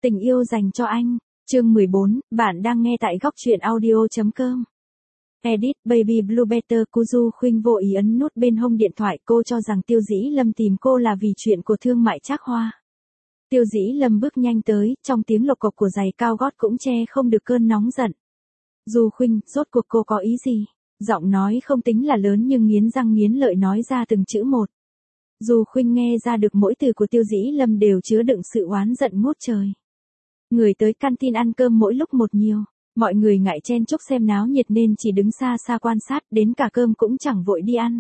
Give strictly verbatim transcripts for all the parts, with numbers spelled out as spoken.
Tình yêu dành cho anh, chương mười bốn, bạn đang nghe tại góc truyện audio.com. Edit, Baby Blue Better Kuzu Khuynh vô ý ấn nút bên hông điện thoại, cô cho rằng Tiêu Dĩ Lâm tìm cô là vì chuyện của thương mại Trác Hoa. Tiêu Dĩ Lâm bước nhanh tới, trong tiếng lộc cộc của giày cao gót cũng che không được cơn nóng giận. Du Khuynh, rốt cuộc cô có ý gì? Giọng nói không tính là lớn nhưng nghiến răng nghiến lợi nói ra từng chữ một. Du Khuynh nghe ra được mỗi từ của Tiêu Dĩ Lâm đều chứa đựng sự oán giận ngút trời. Người tới canteen ăn cơm mỗi lúc một nhiều, mọi người ngại chen chúc xem náo nhiệt nên chỉ đứng xa xa quan sát, đến cả cơm cũng chẳng vội đi ăn.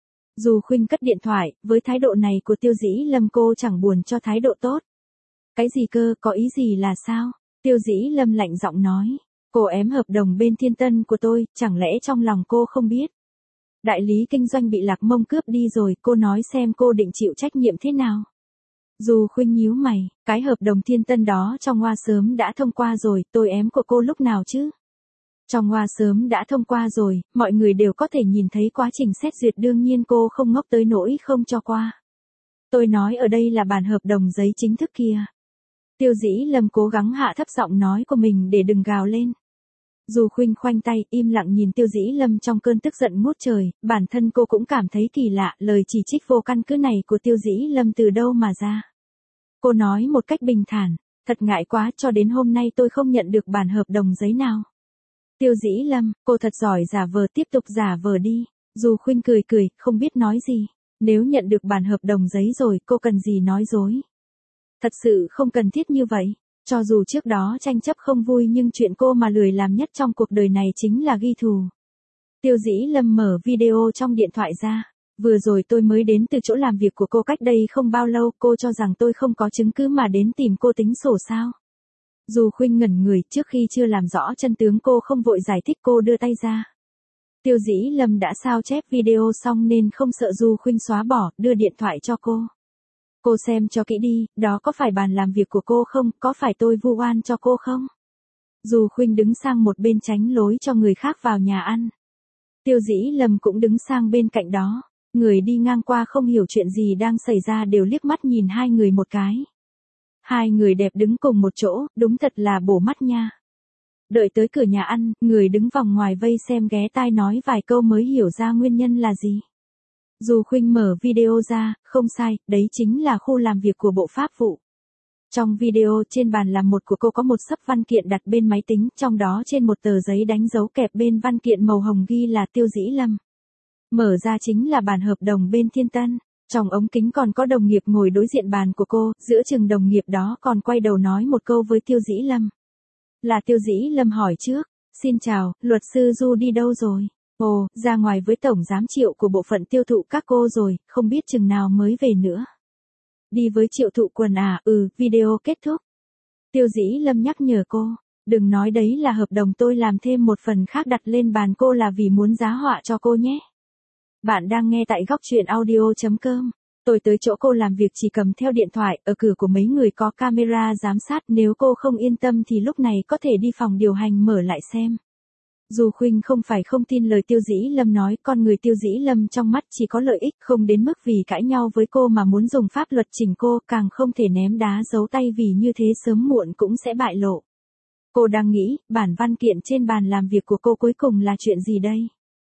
Du Khuynh cất điện thoại, với thái độ này của Tiêu Dĩ Lâm cô chẳng buồn cho thái độ tốt. Cái gì cơ, có ý gì là sao? Tiêu Dĩ Lâm lạnh giọng nói, cô ém hợp đồng bên Thiên Tân của tôi, chẳng lẽ trong lòng cô không biết? Đại lý kinh doanh bị Lạc Mông cướp đi rồi, cô nói xem cô định chịu trách nhiệm thế nào? Du Khuynh nhíu mày, cái hợp đồng Thiên Tân đó trong Hoa sớm đã thông qua rồi, tôi ém của cô lúc nào chứ? Trong Hoa sớm đã thông qua rồi, mọi người đều có thể nhìn thấy quá trình xét duyệt, đương nhiên cô không ngốc tới nỗi không cho qua. Tôi nói ở đây là bản hợp đồng giấy chính thức kia. Tiêu Dĩ Lâm cố gắng hạ thấp giọng nói của mình để đừng gào lên. Du Khuynh khoanh tay, im lặng nhìn Tiêu Dĩ Lâm trong cơn tức giận ngút trời, bản thân cô cũng cảm thấy kỳ lạ, lời chỉ trích vô căn cứ này của Tiêu Dĩ Lâm từ đâu mà ra. Cô nói một cách bình thản, thật ngại quá, cho đến hôm nay tôi không nhận được bản hợp đồng giấy nào. Tiêu Dĩ Lâm, cô thật giỏi giả vờ, tiếp tục giả vờ đi. Du Khuynh cười cười, không biết nói gì. Nếu nhận được bản hợp đồng giấy rồi, cô cần gì nói dối. Thật sự không cần thiết như vậy. Cho dù trước đó tranh chấp không vui nhưng chuyện cô mà lười làm nhất trong cuộc đời này chính là ghi thù. Tiêu Dĩ Lâm mở video trong điện thoại ra. Vừa rồi tôi mới đến từ chỗ làm việc của cô cách đây không bao lâu, cô cho rằng tôi không có chứng cứ mà đến tìm cô tính sổ sao? Du Khuynh ngẩn người, trước khi chưa làm rõ chân tướng cô không vội giải thích, cô đưa tay ra. Tiêu Dĩ Lâm đã sao chép video xong nên không sợ Du Khuynh xóa bỏ, đưa điện thoại cho cô. Cô xem cho kỹ đi, đó có phải bàn làm việc của cô không, có phải tôi vu oan cho cô không? Du Khuynh đứng sang một bên tránh lối cho người khác vào nhà ăn. Tiêu Dĩ Lâm cũng đứng sang bên cạnh đó. Người đi ngang qua không hiểu chuyện gì đang xảy ra đều liếc mắt nhìn hai người một cái. Hai người đẹp đứng cùng một chỗ, đúng thật là bổ mắt nha. Đợi tới cửa nhà ăn, người đứng vòng ngoài vây xem ghé tai nói vài câu mới hiểu ra nguyên nhân là gì. Du Khuynh mở video ra, không sai, đấy chính là khu làm việc của Bộ Pháp vụ. Trong video, trên bàn làm một của cô có một xấp văn kiện đặt bên máy tính, trong đó trên một tờ giấy đánh dấu kẹp bên văn kiện màu hồng ghi là Tiêu Dĩ Lâm. Mở ra chính là bản hợp đồng bên Thiên Tân. Trong ống kính còn có đồng nghiệp ngồi đối diện bàn của cô, giữa chừng đồng nghiệp đó còn quay đầu nói một câu với Tiêu Dĩ Lâm. Là Tiêu Dĩ Lâm hỏi trước, xin chào, luật sư Du đi đâu rồi? Ồ, ra ngoài với tổng giám Triệu của bộ phận tiêu thụ các cô rồi, không biết chừng nào mới về nữa. Đi với Triệu thụ quần à, ừ, video kết thúc. Tiêu Dĩ Lâm nhắc nhở cô, đừng nói đấy là hợp đồng tôi làm thêm một phần khác đặt lên bàn cô là vì muốn giá họa cho cô nhé. Bạn đang nghe tại góc truyện audio.com. Tôi tới chỗ cô làm việc chỉ cầm theo điện thoại, ở cửa của mấy người có camera giám sát, nếu cô không yên tâm thì lúc này có thể đi phòng điều hành mở lại xem. Du Khuynh không phải không tin lời Tiêu Dĩ Lâm nói, con người Tiêu Dĩ Lâm trong mắt chỉ có lợi ích, không đến mức vì cãi nhau với cô mà muốn dùng pháp luật chỉnh cô, càng không thể ném đá giấu tay vì như thế sớm muộn cũng sẽ bại lộ. Cô đang nghĩ, bản văn kiện trên bàn làm việc của cô cuối cùng là chuyện gì đây?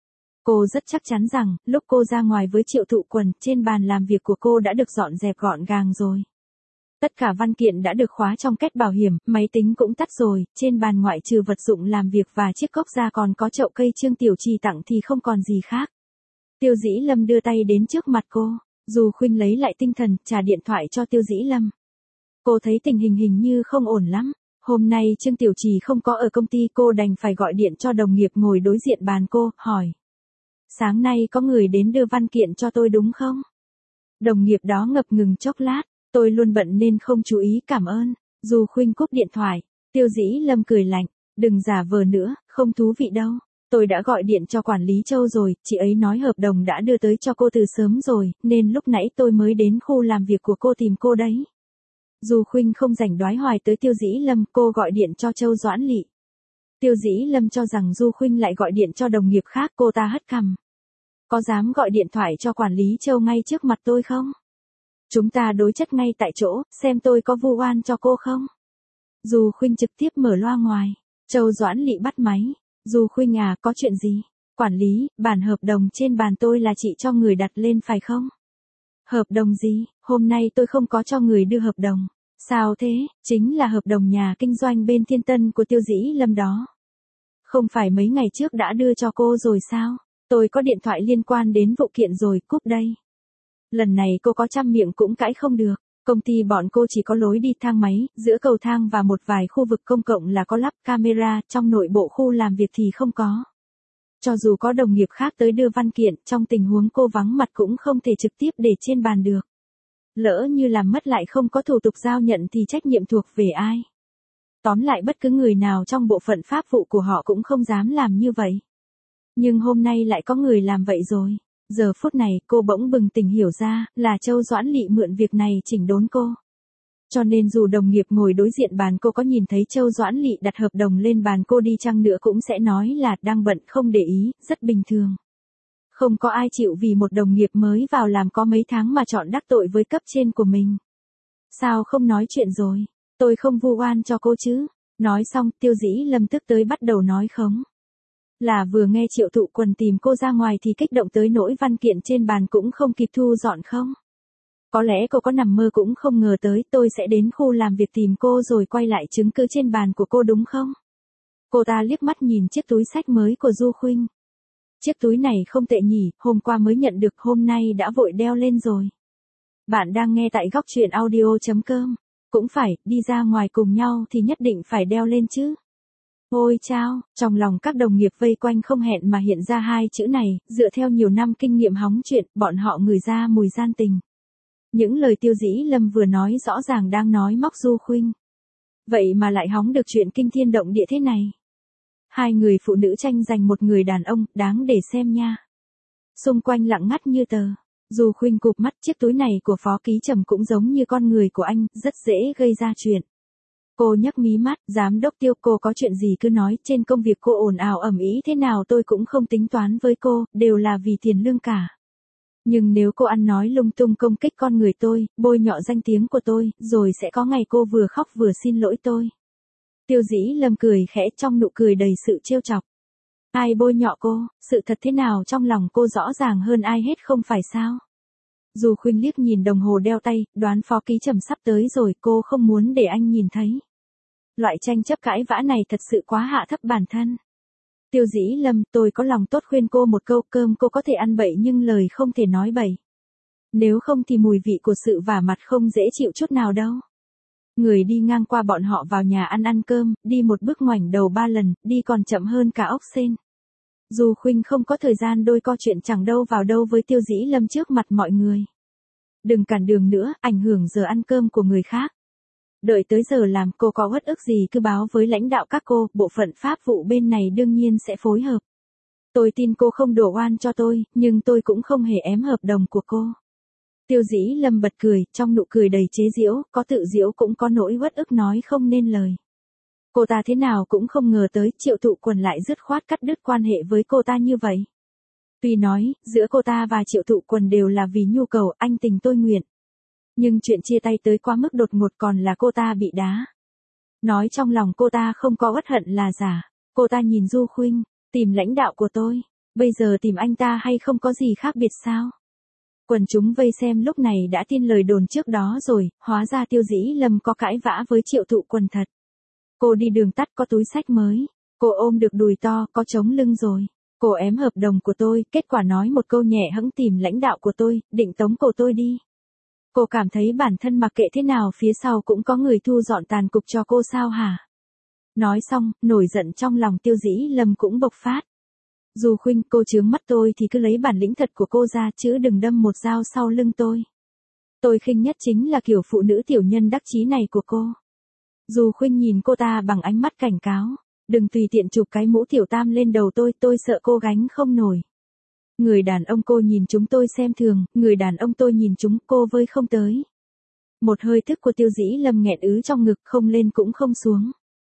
Cô rất chắc chắn rằng, lúc cô ra ngoài với Triệu thụ quần, trên bàn làm việc của cô đã được dọn dẹp gọn gàng rồi. Tất cả văn kiện đã được khóa trong két bảo hiểm, máy tính cũng tắt rồi, trên bàn ngoại trừ vật dụng làm việc và chiếc cốc ra còn có chậu cây Trương Tiểu Trì tặng thì không còn gì khác. Tiêu Dĩ Lâm đưa tay đến trước mặt cô, Du Khuynh lấy lại tinh thần, trả điện thoại cho Tiêu Dĩ Lâm. Cô thấy tình hình hình như không ổn lắm. Hôm nay Trương Tiểu Trì không có ở công ty, cô đành phải gọi điện cho đồng nghiệp ngồi đối diện bàn cô, hỏi. Sáng nay có người đến đưa văn kiện cho tôi đúng không? Đồng nghiệp đó ngập ngừng chốc lát, tôi luôn bận nên không chú ý, cảm ơn. Du Khuynh cúp điện thoại, Tiêu Dĩ Lâm cười lạnh, đừng giả vờ nữa, không thú vị đâu. Tôi đã gọi điện cho quản lý Châu rồi, chị ấy nói hợp đồng đã đưa tới cho cô từ sớm rồi, nên lúc nãy tôi mới đến khu làm việc của cô tìm cô đấy. Du Khuynh không rảnh đoái hoài tới Tiêu Dĩ Lâm, cô gọi điện cho Châu Doãn Lị. Tiêu Dĩ Lâm cho rằng Du Khuynh lại gọi điện cho đồng nghiệp khác, cô ta hất cằm. Có dám gọi điện thoại cho quản lý Châu ngay trước mặt tôi không? Chúng ta đối chất ngay tại chỗ, xem tôi có vu oan cho cô không? Du Khuynh trực tiếp mở loa ngoài. Châu Doãn Lị bắt máy. Du Khuynh à, có chuyện gì? Quản lý, bản hợp đồng trên bàn tôi là chị cho người đặt lên phải không? Hợp đồng gì? Hôm nay tôi không có cho người đưa hợp đồng. Sao thế? Chính là hợp đồng nhà kinh doanh bên Thiên Tân của Tiêu Dĩ Lâm đó. Không phải mấy ngày trước đã đưa cho cô rồi sao? Tôi có điện thoại liên quan đến vụ kiện rồi, cúp đây. Lần này cô có trăm miệng cũng cãi không được. Công ty bọn cô chỉ có lối đi thang máy, giữa cầu thang và một vài khu vực công cộng là có lắp camera, trong nội bộ khu làm việc thì không có. Cho dù có đồng nghiệp khác tới đưa văn kiện, trong tình huống cô vắng mặt cũng không thể trực tiếp để trên bàn được. Lỡ như làm mất lại không có thủ tục giao nhận thì trách nhiệm thuộc về ai? Tóm lại bất cứ người nào trong bộ phận pháp vụ của họ cũng không dám làm như vậy. Nhưng hôm nay lại có người làm vậy rồi. Giờ phút này cô bỗng bừng tỉnh hiểu ra là Châu Doãn Lị mượn việc này chỉnh đốn cô. Cho nên dù đồng nghiệp ngồi đối diện bàn cô có nhìn thấy Châu Doãn Lị đặt hợp đồng lên bàn cô đi chăng nữa cũng sẽ nói là đang bận không để ý, rất bình thường. Không có ai chịu vì một đồng nghiệp mới vào làm có mấy tháng mà chọn đắc tội với cấp trên của mình. Sao không nói chuyện rồi? Tôi không vu oan cho cô chứ. Nói xong Tiêu Dĩ Lâm tức tới bắt đầu nói khống. Là vừa nghe Triệu Thụ Quần tìm cô ra ngoài thì kích động tới nỗi văn kiện trên bàn cũng không kịp thu dọn không? Có lẽ cô có nằm mơ cũng không ngờ tới tôi sẽ đến khu làm việc tìm cô rồi quay lại chứng cứ trên bàn của cô đúng không? Cô ta liếc mắt nhìn chiếc túi xách mới của Du Khuynh. Chiếc túi này không tệ nhỉ, hôm qua mới nhận được hôm nay đã vội đeo lên rồi. Bạn đang nghe tại góc truyện audio chấm com. Cũng phải, đi ra ngoài cùng nhau thì nhất định phải đeo lên chứ. Ôi chao, trong lòng các đồng nghiệp vây quanh không hẹn mà hiện ra hai chữ này, dựa theo nhiều năm kinh nghiệm hóng chuyện, bọn họ ngửi ra mùi gian tình. Những lời Tiêu Dĩ Lâm vừa nói rõ ràng đang nói móc Du Khuynh. Vậy mà lại hóng được chuyện kinh thiên động địa thế này. Hai người phụ nữ tranh giành một người đàn ông, đáng để xem nha. Xung quanh lặng ngắt như tờ. Du Khuynh cụp mắt, chiếc túi này của Phó Ký Trầm cũng giống như con người của anh, rất dễ gây ra chuyện. Cô nhấc mí mắt, giám đốc Tiêu, cô có chuyện gì cứ nói, trên công việc cô ồn ào ầm ĩ thế nào tôi cũng không tính toán với cô, đều là vì tiền lương cả. Nhưng nếu cô ăn nói lung tung công kích con người tôi, bôi nhọ danh tiếng của tôi, rồi sẽ có ngày cô vừa khóc vừa xin lỗi tôi. Tiêu Dĩ Lâm cười khẽ, trong nụ cười đầy sự trêu chọc. Ai bôi nhọ cô, sự thật thế nào trong lòng cô rõ ràng hơn ai hết không phải sao? Du Khuynh liếc nhìn đồng hồ đeo tay, đoán Phó Ký Trầm sắp tới rồi, cô không muốn để anh nhìn thấy. Loại tranh chấp cãi vã này thật sự quá hạ thấp bản thân. Tiêu Dĩ Lâm, tôi có lòng tốt khuyên cô một câu, cơm cô có thể ăn bậy nhưng lời không thể nói bậy. Nếu không thì mùi vị của sự vả mặt không dễ chịu chút nào đâu. Người đi ngang qua bọn họ vào nhà ăn ăn cơm, đi một bước ngoảnh đầu ba lần, đi còn chậm hơn cả ốc sên. Du Khuynh không có thời gian đôi co chuyện chẳng đâu vào đâu với Tiêu Dĩ Lâm trước mặt mọi người. Đừng cản đường nữa, ảnh hưởng giờ ăn cơm của người khác. Đợi tới giờ làm cô có uất ức gì cứ báo với lãnh đạo các cô, bộ phận pháp vụ bên này đương nhiên sẽ phối hợp. Tôi tin cô không đổ oan cho tôi, nhưng tôi cũng không hề ém hợp đồng của cô. Tiêu Dĩ Lâm bật cười, trong nụ cười đầy chế giễu, có tự giễu cũng có nỗi uất ức nói không nên lời. Cô ta thế nào cũng không ngờ tới Triệu Thụ Quần lại dứt khoát cắt đứt quan hệ với cô ta như vậy. Tuy nói, giữa cô ta và Triệu Thụ Quần đều là vì nhu cầu anh tình tôi nguyện. Nhưng chuyện chia tay tới quá mức đột ngột còn là cô ta bị đá. Nói trong lòng cô ta không có uất hận là giả. Cô ta nhìn Du Khuynh, tìm lãnh đạo của tôi. Bây giờ tìm anh ta hay không có gì khác biệt sao? Quần chúng vây xem lúc này đã tin lời đồn trước đó rồi, hóa ra Tiêu Dĩ Lâm có cãi vã với Triệu Thụ Quần thật. Cô đi đường tắt có túi xách mới. Cô ôm được đùi to, có chống lưng rồi. Cô ém hợp đồng của tôi, kết quả nói một câu nhẹ hẫng tìm lãnh đạo của tôi, định tống cổ tôi đi. Cô cảm thấy bản thân mặc kệ thế nào phía sau cũng có người thu dọn tàn cục cho cô sao hả? Nói xong, nổi giận trong lòng Tiêu Dĩ Lâm cũng bộc phát. Du Khuynh, cô chướng mắt tôi thì cứ lấy bản lĩnh thật của cô ra chứ đừng đâm một dao sau lưng tôi. Tôi khinh nhất chính là kiểu phụ nữ tiểu nhân đắc chí này của cô. Du Khuynh nhìn cô ta bằng ánh mắt cảnh cáo. Đừng tùy tiện chụp cái mũ tiểu tam lên đầu tôi, tôi sợ cô gánh không nổi. Người đàn ông cô nhìn chúng tôi xem thường, người đàn ông tôi nhìn chúng cô vơi không tới. Một hơi thức của Tiêu Dĩ Lâm nghẹn ứ trong ngực không lên cũng không xuống.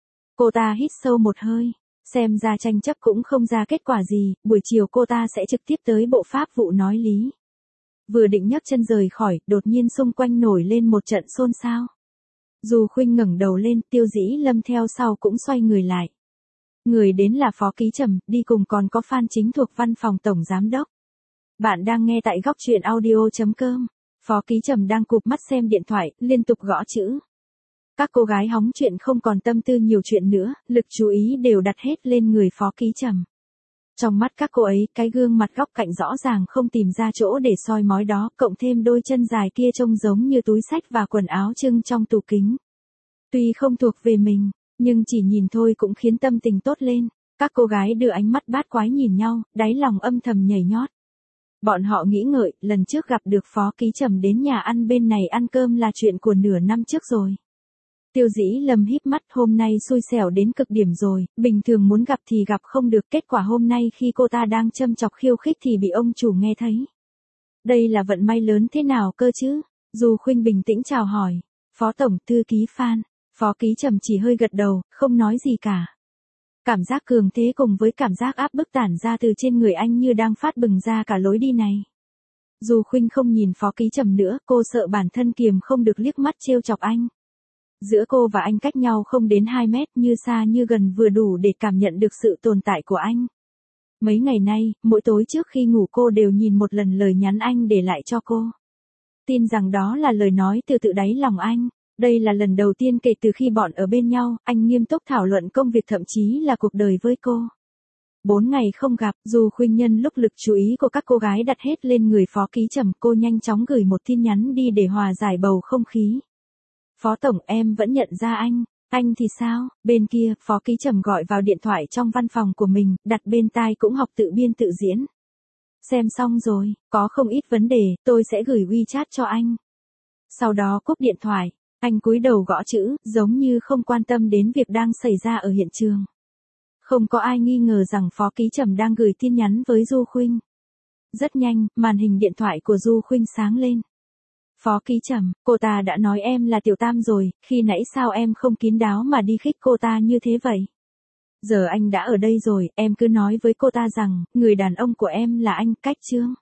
Cô ta hít sâu một hơi, xem ra tranh chấp cũng không ra kết quả gì, buổi chiều cô ta sẽ trực tiếp tới bộ pháp vụ nói lý. Vừa định nhấc chân rời khỏi, đột nhiên xung quanh nổi lên một trận xôn xao. Du Khuynh ngẩng đầu lên, Tiêu Dĩ Lâm theo sau cũng xoay người lại. Người đến là Phó Ký Trầm, đi cùng còn có Phan Chính thuộc văn phòng tổng giám đốc. Bạn đang nghe tại góc truyện audio.com. Phó Ký Trầm đang cụp mắt xem điện thoại, liên tục gõ chữ. Các cô gái hóng chuyện không còn tâm tư nhiều chuyện nữa, lực chú ý đều đặt hết lên người Phó Ký Trầm. Trong mắt các cô ấy, cái gương mặt góc cạnh rõ ràng không tìm ra chỗ để soi mói đó, cộng thêm đôi chân dài kia trông giống như túi xách và quần áo trưng trong tủ kính. Tuy không thuộc về mình, nhưng chỉ nhìn thôi cũng khiến tâm tình tốt lên. Các cô gái đưa ánh mắt bát quái nhìn nhau, đáy lòng âm thầm nhảy nhót. Bọn họ nghĩ ngợi, lần trước gặp được Phó Ký Trầm đến nhà ăn bên này ăn cơm là chuyện của nửa năm trước rồi. Tiêu Dĩ Lâm híp mắt, hôm nay xui xẻo đến cực điểm rồi, bình thường muốn gặp thì gặp không được, kết quả hôm nay khi cô ta đang châm chọc khiêu khích thì bị ông chủ nghe thấy. Đây là vận may lớn thế nào cơ chứ? Du Khuynh bình tĩnh chào hỏi. Phó Tổng Thư ký Phan. Phó Ký Trầm chỉ hơi gật đầu, không nói gì cả. Cảm giác cường thế cùng với cảm giác áp bức tản ra từ trên người anh như đang phát bừng ra cả lối đi này. Du Khuynh không nhìn Phó Ký Trầm nữa, cô sợ bản thân kiềm không được liếc mắt trêu chọc anh. Giữa cô và anh cách nhau không đến hai mét, như xa như gần vừa đủ để cảm nhận được sự tồn tại của anh. Mấy ngày nay, mỗi tối trước khi ngủ cô đều nhìn một lần lời nhắn anh để lại cho cô. Tin rằng đó là lời nói từ tự đáy lòng anh. Đây là lần đầu tiên kể từ khi bọn ở bên nhau, anh nghiêm túc thảo luận công việc thậm chí là cuộc đời với cô. Bốn ngày không gặp, Du Khuynh nhân lúc lực chú ý của các cô gái đặt hết lên người Phó Ký Trầm, cô nhanh chóng gửi một tin nhắn đi để hòa giải bầu không khí. Phó Tổng, em vẫn nhận ra anh. Anh thì sao? Bên kia, Phó Ký Trầm gọi vào điện thoại trong văn phòng của mình, đặt bên tai cũng học tự biên tự diễn. Xem xong rồi, có không ít vấn đề, tôi sẽ gửi WeChat cho anh. Sau đó cúp điện thoại, anh cúi đầu gõ chữ, giống như không quan tâm đến việc đang xảy ra ở hiện trường. Không có ai nghi ngờ rằng Phó Ký Trầm đang gửi tin nhắn với Du Khuynh. Rất nhanh, màn hình điện thoại của Du Khuynh sáng lên. Phó Ký Trầm, cô ta đã nói em là tiểu tam rồi, khi nãy sao em không kín đáo mà đi khích cô ta như thế vậy? Giờ anh đã ở đây rồi, em cứ nói với cô ta rằng, người đàn ông của em là anh, cách chương.